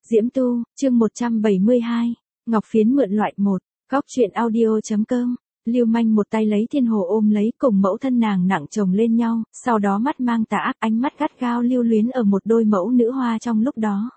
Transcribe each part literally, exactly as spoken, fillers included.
Diễm Tu, chương một trăm bảy mươi hai, Ngọc Phiến mượn loại một, góc truyện audio.com. Lưu Manh một tay lấy Thiên Hồ ôm lấy, cùng mẫu thân nàng nặng chồng lên nhau, sau đó mắt mang tà ác, ánh mắt gắt gao lưu luyến ở một đôi mẫu nữ hoa trong lúc đó.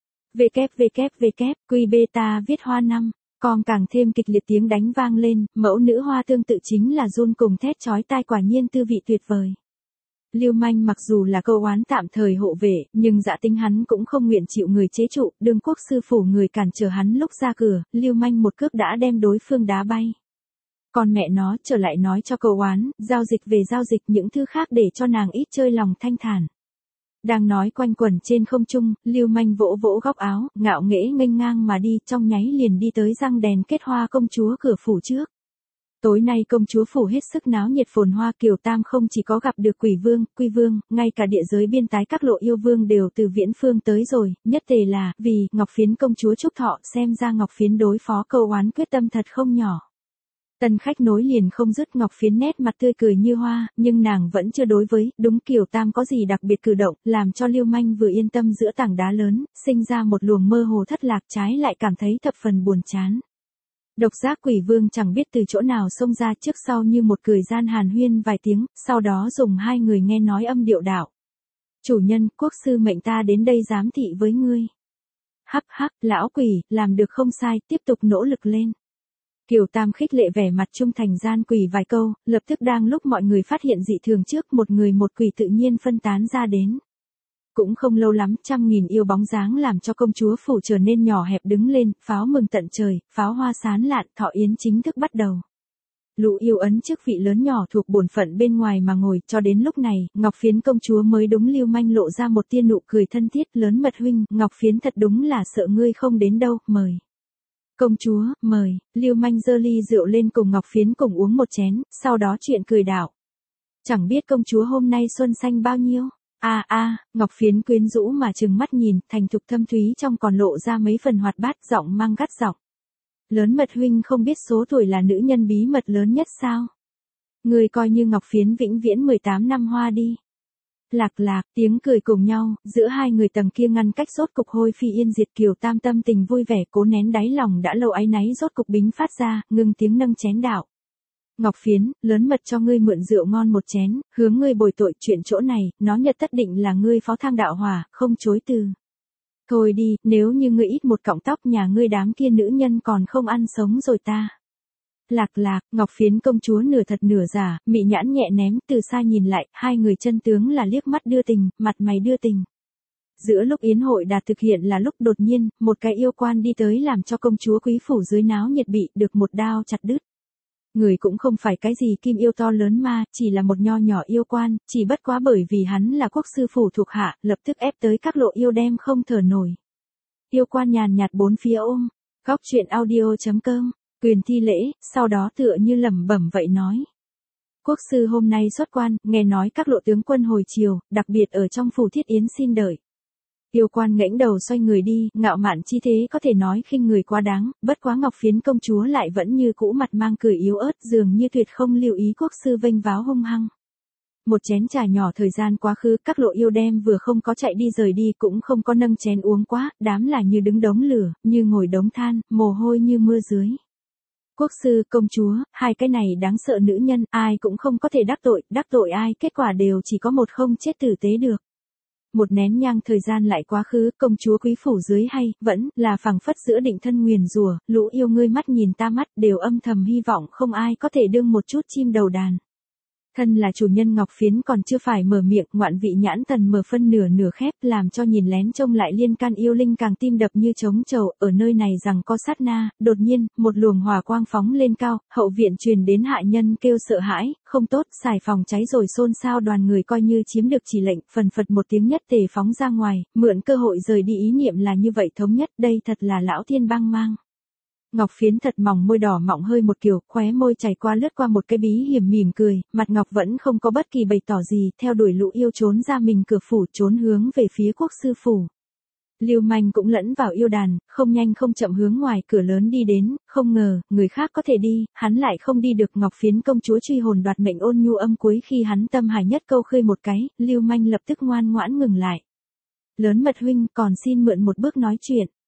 www, quy beta viết hoa năm, con càng thêm kịch liệt tiếng đánh vang lên, mẫu nữ hoa tương tự chính là run cùng thét chói tai, quả nhiên tư vị tuyệt vời. Lưu Manh mặc dù là câu oán tạm thời hộ vệ, nhưng dã tính hắn cũng không nguyện chịu người chế trụ, đương quốc sư phủ người cản trở hắn lúc ra cửa, Lưu Manh một cước đã đem đối phương đá bay. Còn mẹ nó trở lại nói cho câu oán, giao dịch về giao dịch, những thứ khác để cho nàng ít chơi lòng thanh thản. Đang nói quanh quẩn trên không trung, Lưu Manh vỗ vỗ góc áo, ngạo nghễ nghênh ngang mà đi, trong nháy liền đi tới răng đèn kết hoa công chúa cửa phủ trước. Tối nay công chúa phủ hết sức náo nhiệt phồn hoa, Kiều Tam không chỉ có gặp được Quỷ Vương, Quy Vương, ngay cả địa giới biên tái các lộ yêu vương đều từ viễn phương tới rồi, nhất tề là, vì, Ngọc Phiến công chúa chúc thọ, xem ra Ngọc Phiến đối phó câu oán quyết tâm thật không nhỏ. Tân khách nối liền không dứt, Ngọc Phiến nét mặt tươi cười như hoa, nhưng nàng vẫn chưa đối với, đúng Kiều Tam có gì đặc biệt cử động, làm cho Lưu Manh vừa yên tâm giữa tảng đá lớn, sinh ra một luồng mơ hồ thất lạc, trái lại cảm thấy thập phần buồn chán. Độc giác Quỷ Vương chẳng biết từ chỗ nào xông ra, trước sau như một cười gian hàn huyên vài tiếng, sau đó dùng hai người nghe nói âm điệu đạo. Chủ nhân, quốc sư mệnh ta đến đây giám thị với ngươi. Hắc hắc, lão quỷ, làm được không sai, tiếp tục nỗ lực lên. Kiều Tam khích lệ vẻ mặt trung thành gian quỷ vài câu, lập tức đang lúc mọi người phát hiện dị thường trước, một người một quỷ tự nhiên phân tán ra đến. Cũng không lâu lắm, trăm nghìn yêu bóng dáng làm cho công chúa phủ trở nên nhỏ hẹp đứng lên, pháo mừng tận trời, pháo hoa sán lạn, thọ yến chính thức bắt đầu. Lũ yêu ấn chức vị lớn nhỏ thuộc bổn phận bên ngoài mà ngồi, cho đến lúc này, Ngọc Phiến công chúa mới đúng Lưu Manh lộ ra một tia nụ cười thân thiết, lớn mật huynh, Ngọc Phiến thật đúng là sợ ngươi không đến đâu, mời. Công chúa, mời, Lưu Manh giơ ly rượu lên cùng Ngọc Phiến cùng uống một chén, sau đó chuyện cười đảo. Chẳng biết công chúa hôm nay xuân xanh bao nhiêu? A a, Ngọc Phiến quyến rũ mà trừng mắt nhìn, thành thục thâm thúy trong còn lộ ra mấy phần hoạt bát, giọng mang gắt giọng. Lớn mật huynh không biết số tuổi là nữ nhân bí mật lớn nhất sao? Người coi như Ngọc Phiến vĩnh viễn mười tám năm hoa đi. Lạc lạc, tiếng cười cùng nhau, giữa hai người tầng kia ngăn cách rốt cục hôi phi yên diệt. Kiều Tam tâm tình vui vẻ, cố nén đáy lòng đã lâu áy náy rốt cục bính phát ra, ngừng tiếng nâng chén đạo. Ngọc Phiến, lớn mật cho ngươi mượn rượu ngon một chén, hướng ngươi bồi tội, chuyện chỗ này, nó nhật tất định là ngươi phó thang đạo hỏa, không chối từ. Thôi đi, nếu như ngươi ít một cọng tóc nhà ngươi đám kia nữ nhân còn không ăn sống rồi ta. Lạc lạc, Ngọc Phiến công chúa nửa thật nửa giả, mị nhãn nhẹ ném, từ xa nhìn lại, hai người chân tướng là liếc mắt đưa tình, mặt mày đưa tình. Giữa lúc yến hội đạt thực hiện là lúc đột nhiên, một cái yêu quan đi tới làm cho công chúa quý phủ dưới náo nhiệt bị được một đao chặt đứt. Người cũng không phải cái gì kim yêu to lớn ma, chỉ là một nho nhỏ yêu quan, chỉ bất quá bởi vì hắn là quốc sư phủ thuộc hạ, lập tức ép tới các lộ yêu đem không thở nổi. Yêu quan nhàn nhạt bốn phía ôm, góc truyện audio.com, quyền thi lễ, sau đó tựa như lẩm bẩm vậy nói. Quốc sư hôm nay xuất quan, nghe nói các lộ tướng quân hồi chiều, đặc biệt ở trong phủ thiết yến xin đợi. Yêu quan ngẩng đầu xoay người đi, ngạo mạn chi thế có thể nói khinh người quá đáng, bất quá Ngọc Phiến công chúa lại vẫn như cũ mặt mang cười yếu ớt, dường như tuyệt không lưu ý quốc sư vênh váo hung hăng. Một chén trà nhỏ thời gian quá khứ, các lộ yêu đem vừa không có chạy đi rời đi, cũng không có nâng chén uống quá, đám là như đứng đống lửa, như ngồi đống than, mồ hôi như mưa dưới. Quốc sư, công chúa, hai cái này đáng sợ nữ nhân, ai cũng không có thể đắc tội, đắc tội ai, kết quả đều chỉ có một không chết tử tế được. Một nén nhang thời gian lại quá khứ, công chúa quý phủ dưới hay, vẫn, là phảng phất giữa định thân nguyền rủa, lũ yêu ngươi mắt nhìn ta mắt, đều âm thầm hy vọng không ai có thể đương một chút chim đầu đàn. Thân là chủ nhân Ngọc Phiến còn chưa phải mở miệng, ngoạn vị nhãn tần mở phân nửa nửa khép, làm cho nhìn lén trông lại liên can yêu linh càng tim đập như trống trầu, ở nơi này rằng có sát na, đột nhiên, một luồng hỏa quang phóng lên cao, hậu viện truyền đến hạ nhân kêu sợ hãi, không tốt, xài phòng cháy rồi, xôn xao, đoàn người coi như chiếm được chỉ lệnh, phần phật một tiếng nhất tề phóng ra ngoài, mượn cơ hội rời đi, ý niệm là như vậy thống nhất, đây thật là lão thiên băng mang. Ngọc Phiến thật mỏng môi đỏ mọng hơi một kiểu, khóe môi chảy qua lướt qua một cái bí hiểm mỉm cười, mặt Ngọc vẫn không có bất kỳ bày tỏ gì, theo đuổi lũ yêu trốn ra mình cửa phủ, trốn hướng về phía quốc sư phủ. Lưu Manh cũng lẫn vào yêu đàn, không nhanh không chậm hướng ngoài cửa lớn đi đến, không ngờ, người khác có thể đi, hắn lại không đi được. Ngọc Phiến công chúa truy hồn đoạt mệnh ôn nhu âm cuối khi hắn tâm hải nhất câu khơi một cái, Lưu Manh lập tức ngoan ngoãn ngừng lại. Lớn mật huynh, còn xin mượn một bước nói chuyện.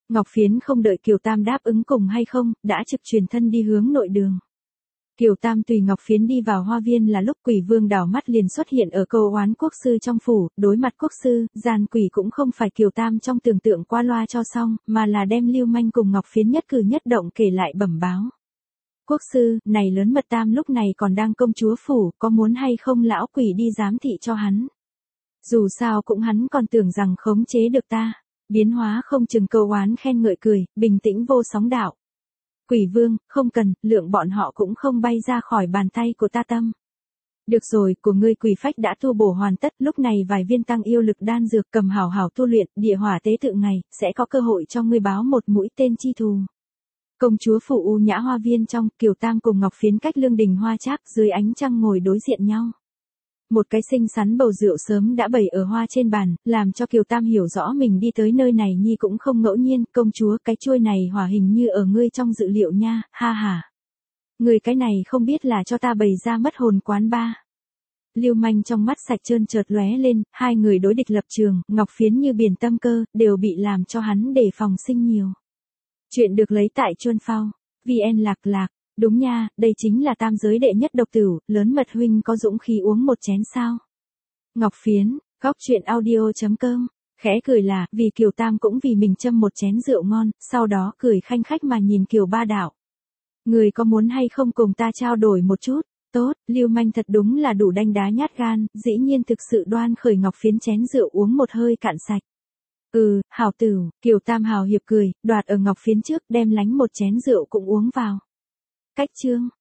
Ngọc Phiến không đợi Kiều Tam đáp ứng cùng hay không, đã trực truyền thân đi hướng nội đường. Kiều Tam tùy Ngọc Phiến đi vào hoa viên là lúc Quỷ Vương đảo mắt liền xuất hiện ở câu oán quốc sư trong phủ, đối mặt quốc sư, gian quỷ cũng không phải Kiều Tam trong tưởng tượng qua loa cho xong, mà là đem Lưu Manh cùng Ngọc Phiến nhất cử nhất động kể lại bẩm báo. Quốc sư, này lớn mật Tam lúc này còn đang công chúa phủ, có muốn hay không lão quỷ đi giám thị cho hắn. Dù sao cũng hắn còn tưởng rằng khống chế được ta. Biến hóa không chừng câu oán khen ngợi cười, bình tĩnh vô sóng đạo. Quỷ Vương, không cần, lượng bọn họ cũng không bay ra khỏi bàn tay của ta tâm. Được rồi, của ngươi quỷ phách đã tu bổ hoàn tất, lúc này vài viên tăng yêu lực đan dược cầm hảo hảo tu luyện, địa hỏa tế tự ngày, sẽ có cơ hội cho ngươi báo một mũi tên chi thù. Công chúa phủ U Nhã hoa viên trong, Kiều Tam cùng Ngọc Phiến cách lương đình hoa trác dưới ánh trăng ngồi đối diện nhau. Một cái xinh xắn bầu rượu sớm đã bày ở hoa trên bàn, làm cho Kiều Tam hiểu rõ mình đi tới nơi này nhi cũng không ngẫu nhiên, công chúa cái chuôi này hỏa hình như ở ngươi trong dự liệu nha, ha ha. Người cái này không biết là cho ta bày ra mất hồn quán ba. Lưu Manh trong mắt sạch trơn chợt lóe lên, hai người đối địch lập trường, Ngọc Phiến như biển tâm cơ, đều bị làm cho hắn đề phòng sinh nhiều. Chuyện được lấy tại Chuân Phao, vê en lạc lạc. Đúng nha, đây chính là tam giới đệ nhất độc tử, lớn mật huynh có dũng khí uống một chén sao? Ngọc Phiến, góc chuyện audio chấm com, khẽ cười là, vì Kiều Tam cũng vì mình châm một chén rượu ngon, sau đó cười khanh khách mà nhìn Kiều Ba Đạo. Người có muốn hay không cùng ta trao đổi một chút? Tốt, Lưu Manh thật đúng là đủ đanh đá nhát gan, dĩ nhiên thực sự đoan khởi Ngọc Phiến chén rượu uống một hơi cạn sạch. Ừ, hảo tử, Kiều Tam hào hiệp cười, đoạt ở Ngọc Phiến trước đem lánh một chén rượu cũng uống vào. Cách chương